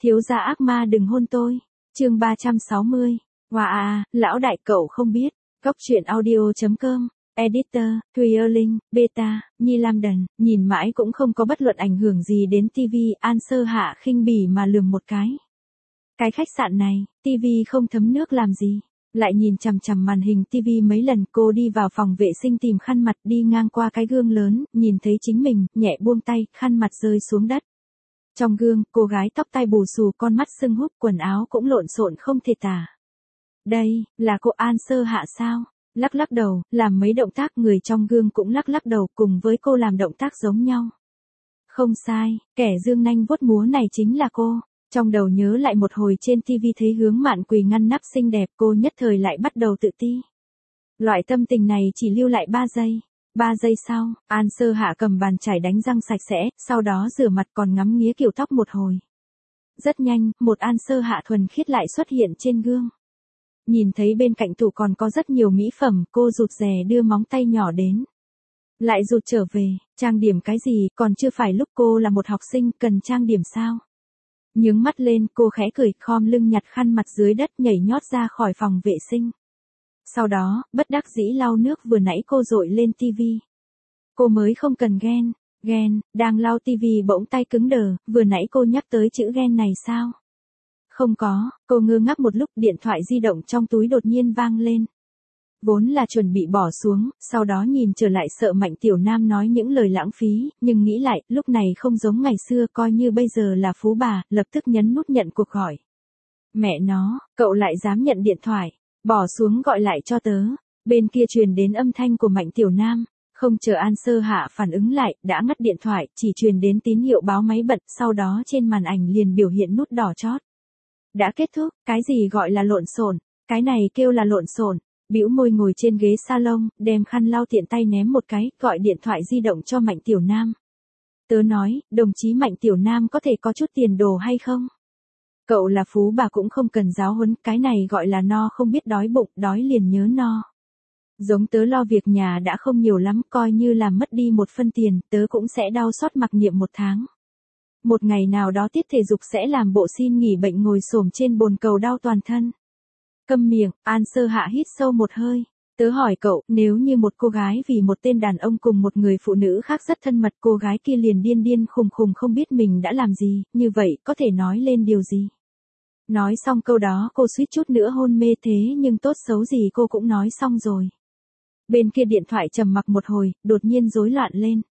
Thiếu gia ác ma đừng hôn tôi. Chương 360. Wow, lão đại cậu không biết. Góc truyện audio.com. Editor, Thùy Linh, Beta, Nhi Lam Đần, nhìn mãi cũng không có bất luận ảnh hưởng gì đến TV, An Sơ Hạ khinh bỉ mà lườm một cái. Cái khách sạn này, TV không thấm nước làm gì. Lại nhìn chằm chằm màn hình TV mấy lần, cô đi vào phòng vệ sinh tìm khăn mặt, đi ngang qua cái gương lớn, nhìn thấy chính mình, nhẹ buông tay, khăn mặt rơi xuống đất. Trong gương, cô gái tóc tai bù xù, con mắt sưng húp, quần áo cũng lộn xộn không thể tả. Đây, là cô An Sơ Hạ sao? Lắc lắc đầu, làm mấy động tác, người trong gương cũng lắc lắc đầu, cùng với cô làm động tác giống nhau. Không sai, kẻ dương nanh vuốt múa này chính là cô. Trong đầu nhớ lại một hồi trên TV thấy Hướng Mạn Quỳ ngăn nắp xinh đẹp, cô nhất thời lại bắt đầu tự ti. Loại tâm tình này chỉ lưu lại 3 giây. 3 giây sau, An Sơ Hạ cầm bàn chải đánh răng sạch sẽ, sau đó rửa mặt còn ngắm nghía kiểu tóc một hồi. Rất nhanh, một An Sơ Hạ thuần khiết lại xuất hiện trên gương. Nhìn thấy bên cạnh tủ còn có rất nhiều mỹ phẩm, cô rụt rè đưa móng tay nhỏ đến. Lại rụt trở về, trang điểm cái gì, còn chưa phải lúc cô là một học sinh, cần trang điểm sao? Nhướng mắt lên, cô khẽ cười, khom lưng nhặt khăn mặt dưới đất, nhảy nhót ra khỏi phòng vệ sinh. Sau đó, bất đắc dĩ lau nước vừa nãy cô dội lên TV. Cô mới không cần ghen, đang lau TV bỗng tay cứng đờ, vừa nãy cô nhắc tới chữ ghen này sao? Không có, cô ngơ ngác một lúc, điện thoại di động trong túi đột nhiên vang lên. Vốn là chuẩn bị bỏ xuống, sau đó nhìn trở lại sợ Mạnh Tiểu Nam nói những lời lãng phí, nhưng nghĩ lại, lúc này không giống ngày xưa, coi như bây giờ là phú bà, lập tức nhấn nút nhận cuộc gọi. Mẹ nó, cậu lại dám nhận điện thoại, bỏ xuống gọi lại cho tớ. Bên kia truyền đến âm thanh của Mạnh Tiểu Nam, không chờ An Sơ Hạ phản ứng lại, đã ngắt điện thoại, chỉ truyền đến tín hiệu báo máy bật, sau đó trên màn ảnh liền biểu hiện nút đỏ chót. Đã kết thúc, cái gì gọi là lộn xộn, cái này kêu là lộn xộn. Bĩu môi ngồi trên ghế salon, đem khăn lau tiện tay ném một cái, gọi điện thoại di động cho Mạnh Tiểu Nam. Tớ nói, đồng chí Mạnh Tiểu Nam có thể có chút tiền đồ hay không? Cậu là phú bà cũng không cần giáo huấn, cái này gọi là no không biết đói bụng, đói liền nhớ no. Giống tớ lo việc nhà đã không nhiều lắm, coi như làm mất đi một phân tiền, tớ cũng sẽ đau xót mặc niệm 1 tháng. Một ngày nào đó tiết thể dục sẽ làm bộ xin nghỉ bệnh ngồi xổm trên bồn cầu đau toàn thân. Câm miệng, An Sơ Hạ hít sâu một hơi. Tớ hỏi cậu, nếu như một cô gái vì một tên đàn ông cùng một người phụ nữ khác rất thân mật, cô gái kia liền điên điên khùng khùng không biết mình đã làm gì, như vậy, có thể nói lên điều gì? Nói xong câu đó cô suýt chút nữa hôn mê, thế nhưng tốt xấu gì cô cũng nói xong rồi. Bên kia điện thoại trầm mặc một hồi, đột nhiên rối loạn lên.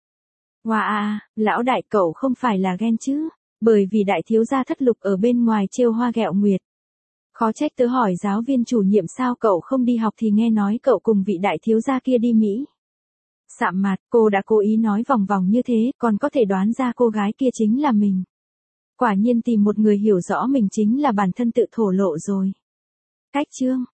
Wow, lão đại cậu không phải là ghen chứ, bởi vì đại thiếu gia thất lục ở bên ngoài trêu hoa ghẹo nguyệt. Khó trách tớ hỏi giáo viên chủ nhiệm sao cậu không đi học thì nghe nói cậu cùng vị đại thiếu gia kia đi Mỹ. Sạm mặt, cô đã cố ý nói vòng vòng như thế, còn có thể đoán ra cô gái kia chính là mình. Quả nhiên tìm một người hiểu rõ mình chính là bản thân tự thổ lộ rồi. Cách chương.